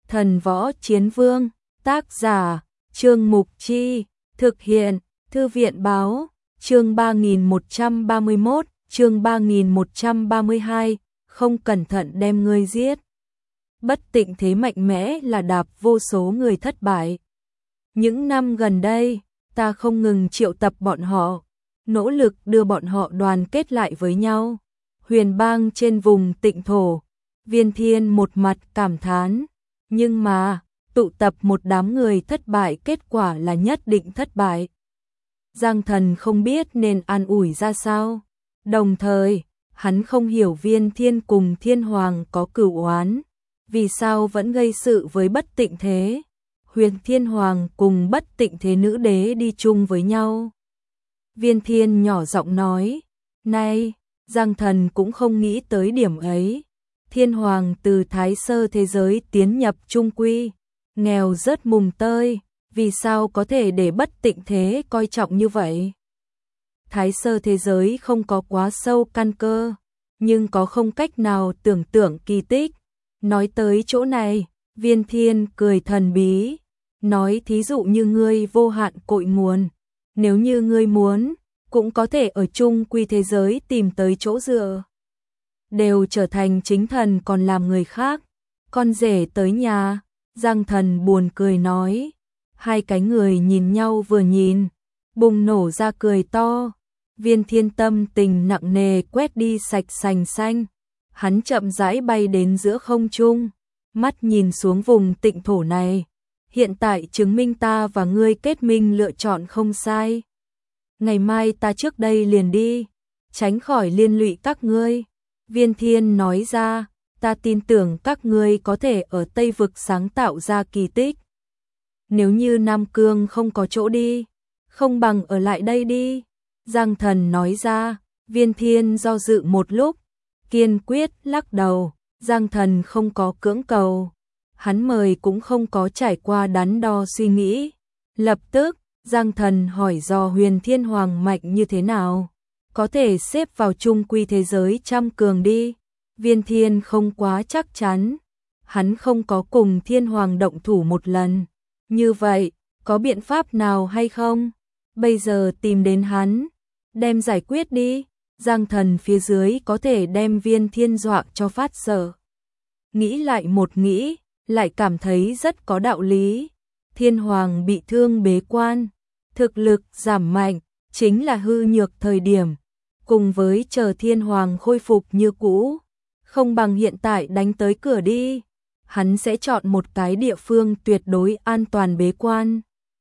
Thần Võ Chiến Vương, tác giả, Trương Mục Chi, thực hiện, Thư viện Báo, chương 3131, chương 3132, không cẩn thận đem ngươi giết. Bất Tịnh Thế mạnh mẽ là đạp vô số người thất bại. Những năm gần đây, ta không ngừng triệu tập bọn họ, nỗ lực đưa bọn họ đoàn kết lại với nhau. Huyền bang trên vùng Tịnh thổ, Viên Thiên một mặt cảm thán, nhưng mà, tụ tập một đám người thất bại kết quả là nhất định thất bại. Giang Thần không biết nên an ủi ra sao, đồng thời, hắn không hiểu Viên Thiên cùng Thiên Hoàng có cửu oán, vì sao vẫn gây sự với Bất Tịnh Thế. Huyền Thiên Hoàng cùng Bất Tịnh Thế nữ đế đi chung với nhau. Viên Thiên nhỏ giọng nói, này, Giang Thần cũng không nghĩ tới điểm ấy. Thiên Hoàng từ Thái Sơ thế giới tiến nhập Trung Quy, nghèo rớt mùng tơi, vì sao có thể để Bất Tịnh Thế coi trọng như vậy? Thái Sơ thế giới không có quá sâu căn cơ, nhưng có không cách nào tưởng tượng kỳ tích. Nói tới chỗ này, Viên Thiên cười thần bí, nói thí dụ như ngươi vô hạn cội nguồn, nếu như ngươi muốn, cũng có thể ở Trung Quy thế giới tìm tới chỗ dựa. Đều trở thành chính thần còn làm người khác, con rể tới nhà. Giang Thần buồn cười nói. Hai cái người nhìn nhau vừa nhìn, bùng nổ ra cười to. Viên Thiên tâm tình nặng nề quét đi sạch sành xanh. Hắn chậm rãi bay đến giữa không trung, mắt nhìn xuống vùng Tịnh thổ này. Hiện tại chứng minh ta và ngươi kết minh lựa chọn không sai. Ngày mai ta trước đây liền đi, tránh khỏi liên lụy các ngươi. Viên Thiên nói ra, ta tin tưởng các ngươi có thể ở Tây Vực sáng tạo ra kỳ tích. Nếu như Nam Cương không có chỗ đi, không bằng ở lại đây đi. Giang Thần nói ra. Viên Thiên do dự một lúc, kiên quyết lắc đầu. Giang Thần không có cưỡng cầu, hắn mời cũng không có trải qua đắn đo suy nghĩ. Lập tức, Giang Thần hỏi do Huyền Thiên Hoàng mạnh như thế nào, có thể xếp vào Trung Quy thế giới trăm cường đi. Viên Thiên không quá chắc chắn, hắn không có cùng Thiên Hoàng động thủ một lần. Như vậy, có biện pháp nào hay không? Bây giờ tìm đến hắn, đem giải quyết đi. Giang Thần phía dưới có thể đem Viên Thiên dọa cho phát sợ. Nghĩ lại một nghĩ, lại cảm thấy rất có đạo lý. Thiên Hoàng bị thương bế quan, thực lực giảm mạnh, chính là hư nhược thời điểm. Cùng với chờ Thiên Hoàng khôi phục như cũ, không bằng hiện tại đánh tới cửa đi. Hắn sẽ chọn một cái địa phương tuyệt đối an toàn bế quan.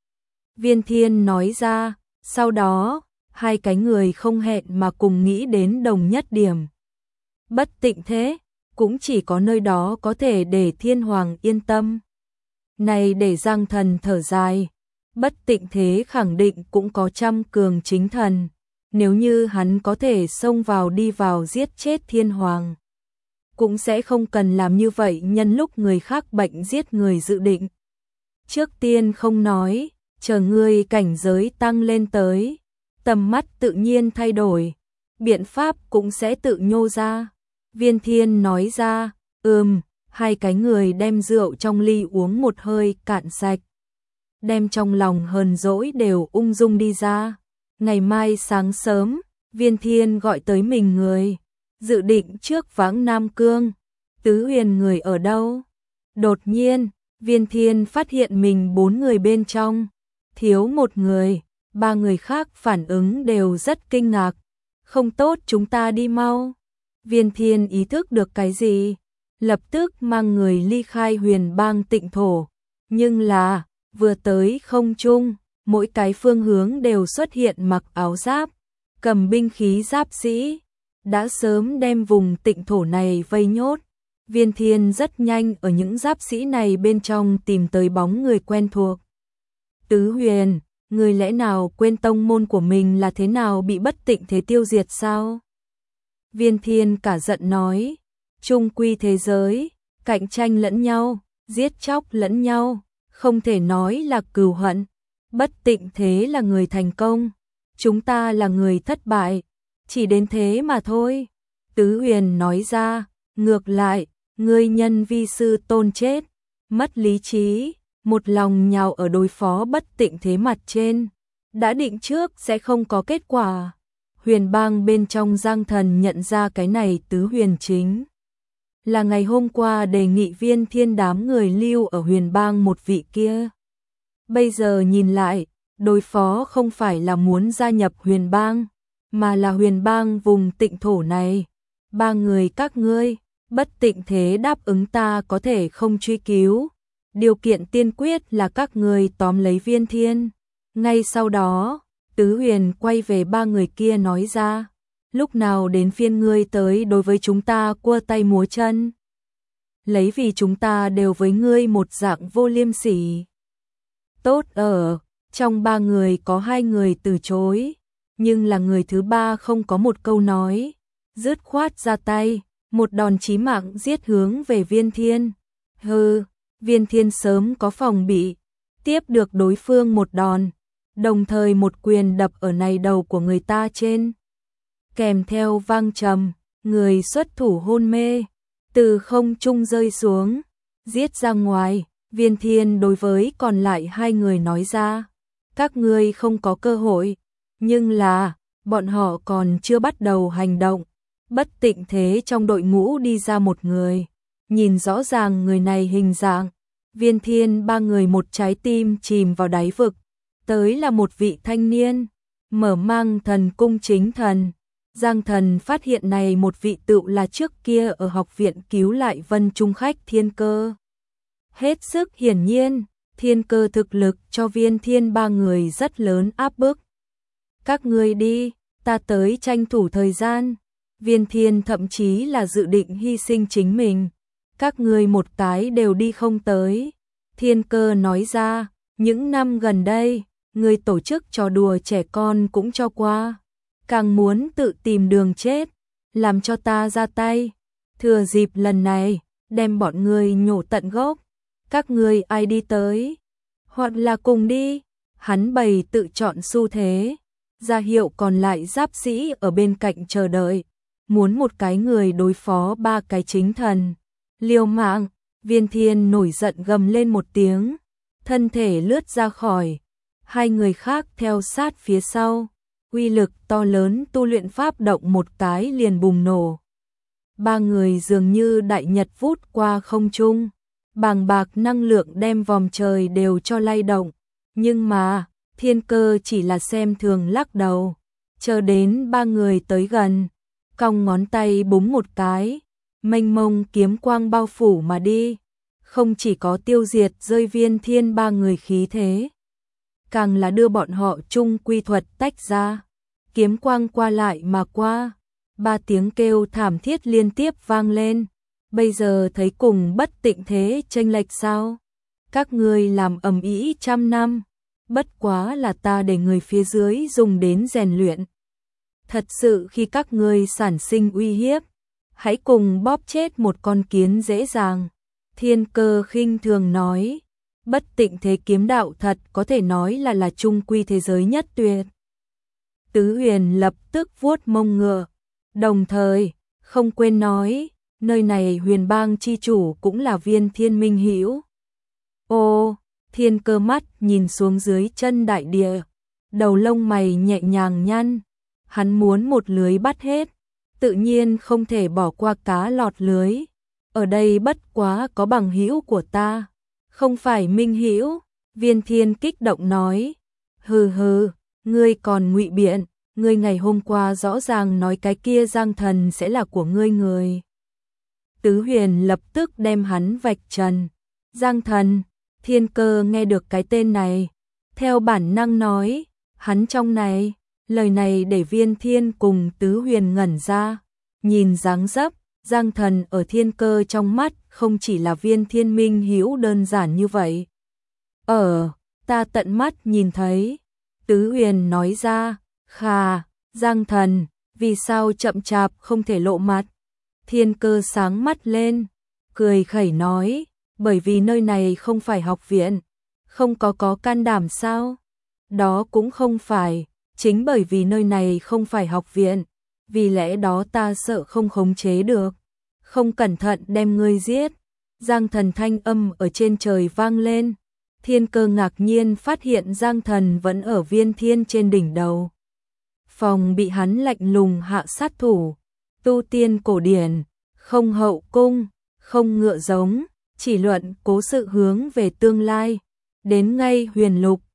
Viên Thiên nói ra, sau đó, hai cái người không hẹn mà cùng nghĩ đến đồng nhất điểm. Bất Tịnh Thế, cũng chỉ có nơi đó có thể để Thiên Hoàng yên tâm. Này để Giang Thần thở dài, Bất Tịnh Thế khẳng định cũng có trăm cường chính thần. Nếu như hắn có thể xông vào đi vào giết chết Thiên Hoàng, cũng sẽ không cần làm như vậy nhân lúc người khác bệnh giết người dự định. Trước tiên không nói, chờ ngươi cảnh giới tăng lên tới, tầm mắt tự nhiên thay đổi, biện pháp cũng sẽ tự nhô ra. Viên Thiên nói ra, hai cái người đem rượu trong ly uống một hơi cạn sạch. Đem trong lòng hờn dỗi đều ung dung đi ra. Ngày mai sáng sớm, Viên Thiên gọi tới mình người, dự định trước vãng Nam Cương. Tứ Huyền người ở đâu? Đột nhiên, Viên Thiên phát hiện mình 4 người bên trong, thiếu một người, 3 người khác phản ứng đều rất kinh ngạc. Không tốt, chúng ta đi mau. Viên Thiên ý thức được cái gì, lập tức mang người ly khai Huyền bang Tịnh thổ. Nhưng là, vừa tới không trung, mỗi cái phương hướng đều xuất hiện mặc áo giáp, cầm binh khí giáp sĩ, đã sớm đem vùng Tịnh thổ này vây nhốt. Viên Thiên rất nhanh ở những giáp sĩ này bên trong tìm tới bóng người quen thuộc. Tứ Huyền, người lẽ nào quên tông môn của mình là thế nào bị Bất Tịnh Thế tiêu diệt sao? Viên Thiên cả giận nói, Trung Quy thế giới, cạnh tranh lẫn nhau, giết chóc lẫn nhau, không thể nói là cừu hận. Bất Tịnh Thế là người thành công, chúng ta là người thất bại, chỉ đến thế mà thôi. Tứ Huyền nói ra, ngược lại, ngươi nhân vi sư tôn chết, mất lý trí, một lòng nhào ở đối phó Bất Tịnh Thế mặt trên. Đã định trước sẽ không có kết quả. Huyền bang bên trong Giang Thần nhận ra cái này Tứ Huyền chính là ngày hôm qua đề nghị Viên Thiên đám người lưu ở huyền bang một vị kia. Bây giờ nhìn lại, đối phó không phải là muốn gia nhập huyền bang, mà là huyền bang vùng tịnh thổ này. Ba người các ngươi, Bất Tịnh Thế đáp ứng ta có thể không truy cứu. Điều kiện tiên quyết là các ngươi tóm lấy Viên Thiên. Ngay sau đó, Tứ Huyền quay về ba người kia nói ra, lúc nào đến phiên ngươi tới đối với chúng ta cua tay múa chân. Lấy vì chúng ta đều với ngươi một dạng vô liêm sỉ. Tốt ở, trong ba người có hai người từ chối, nhưng là người thứ ba không có một câu nói, dứt khoát ra tay, một đòn chí mạng giết hướng về Viên Thiên. Hừ, Viên Thiên sớm có phòng bị, tiếp được đối phương một đòn, đồng thời một quyền đập ở này đầu của người ta trên. Kèm theo vang trầm, người xuất thủ hôn mê, từ không trung rơi xuống, giết ra ngoài. Viên Thiên đối với còn lại hai người nói ra, các ngươi không có cơ hội, nhưng là, bọn họ còn chưa bắt đầu hành động. Bất Tịnh Thế trong đội ngũ đi ra một người, nhìn rõ ràng người này hình dạng, Viên Thiên ba người một trái tim chìm vào đáy vực, tới là một vị thanh niên, mở mang thần cung chính thần. Giang Thần phát hiện này một vị tựu là trước kia ở học viện cứu lại Vân Trung khách Thiên Cơ. Hết sức hiển nhiên, Thiên Cơ thực lực cho Viên Thiên ba người rất lớn áp bức. Các ngươi đi, ta tới tranh thủ thời gian. Viên Thiên thậm chí là dự định hy sinh chính mình. Các ngươi một cái đều đi không tới. Thiên Cơ nói ra, những năm gần đây, ngươi tổ chức trò đùa trẻ con cũng cho qua. Càng muốn tự tìm đường chết, làm cho ta ra tay. Thừa dịp lần này, đem bọn ngươi nhổ tận gốc. Các ngươi ai đi tới, hoặc là cùng đi. Hắn bày tự chọn xu thế, ra hiệu còn lại giáp sĩ ở bên cạnh chờ đợi. Muốn một cái người đối phó ba cái chính thần. Liều mạng, Viên Thiên nổi giận gầm lên một tiếng, thân thể lướt ra khỏi. Hai người khác theo sát phía sau. Uy lực to lớn tu luyện pháp động một cái liền bùng nổ. Ba người dường như đại nhật vút qua không trung, bàng bạc năng lượng đem vòm trời đều cho lay động, nhưng mà Thiên Cơ chỉ là xem thường lắc đầu, chờ đến ba người tới gần, cong ngón tay búng một cái, mênh mông kiếm quang bao phủ mà đi, không chỉ có tiêu diệt rơi Viên Thiên ba người khí thế, càng là đưa bọn họ chung quy thuật tách ra. Kiếm quang qua lại mà qua, ba tiếng kêu thảm thiết liên tiếp vang lên. Bây giờ thấy cùng Bất Tịnh Thế chênh lệch sao? Các ngươi làm ầm ĩ trăm năm, bất quá là ta để người phía dưới dùng đến rèn luyện. Thật sự khi các ngươi sản sinh uy hiếp, hãy cùng bóp chết một con kiến dễ dàng. Thiên Cơ khinh thường nói, Bất Tịnh Thế kiếm đạo thật có thể nói là trung quy thế giới nhất tuyệt. Tứ Huyền lập tức vuốt mông ngựa, đồng thời không quên nói, nơi này huyền bang chi chủ cũng là Viên Thiên minh hữu. Ô, Thiên Cơ mắt nhìn xuống dưới chân đại địa, đầu lông mày nhẹ nhàng nhăn, hắn muốn một lưới bắt hết, tự nhiên không thể bỏ qua cá lọt lưới. Ở đây bất quá có bằng hữu của ta, không phải minh hữu. Viên Thiên kích động nói, hừ hừ. Ngươi còn ngụy biện, ngươi ngày hôm qua rõ ràng nói cái kia Giang Thần sẽ là của ngươi người. Tứ Huyền lập tức đem hắn vạch trần. Giang Thần, Thiên Cơ nghe được cái tên này, theo bản năng nói, hắn trong này, lời này để Viên Thiên cùng Tứ Huyền ngẩn ra, nhìn dáng dấp, Giang Thần ở Thiên Cơ trong mắt không chỉ là Viên Thiên minh hữu đơn giản như vậy. Ta tận mắt nhìn thấy. Tứ Huyền nói ra, khà, Giang Thần, vì sao chậm chạp không thể lộ mặt? Thiên Cơ sáng mắt lên, cười khẩy nói, bởi vì nơi này không phải học viện, không có can đảm sao? Đó cũng không phải, chính bởi vì nơi này không phải học viện, vì lẽ đó ta sợ không khống chế được, không cẩn thận đem ngươi giết. Giang Thần thanh âm ở trên trời vang lên. Thiên Cơ ngạc nhiên phát hiện Giang Thần vẫn ở viên thiên trên đỉnh đầu. Phòng bị hắn lạnh lùng hạ sát thủ, tu tiên cổ điển, không hậu cung, không ngựa giống, chỉ luận cố sự hướng về tương lai. Đến ngay huyền lục,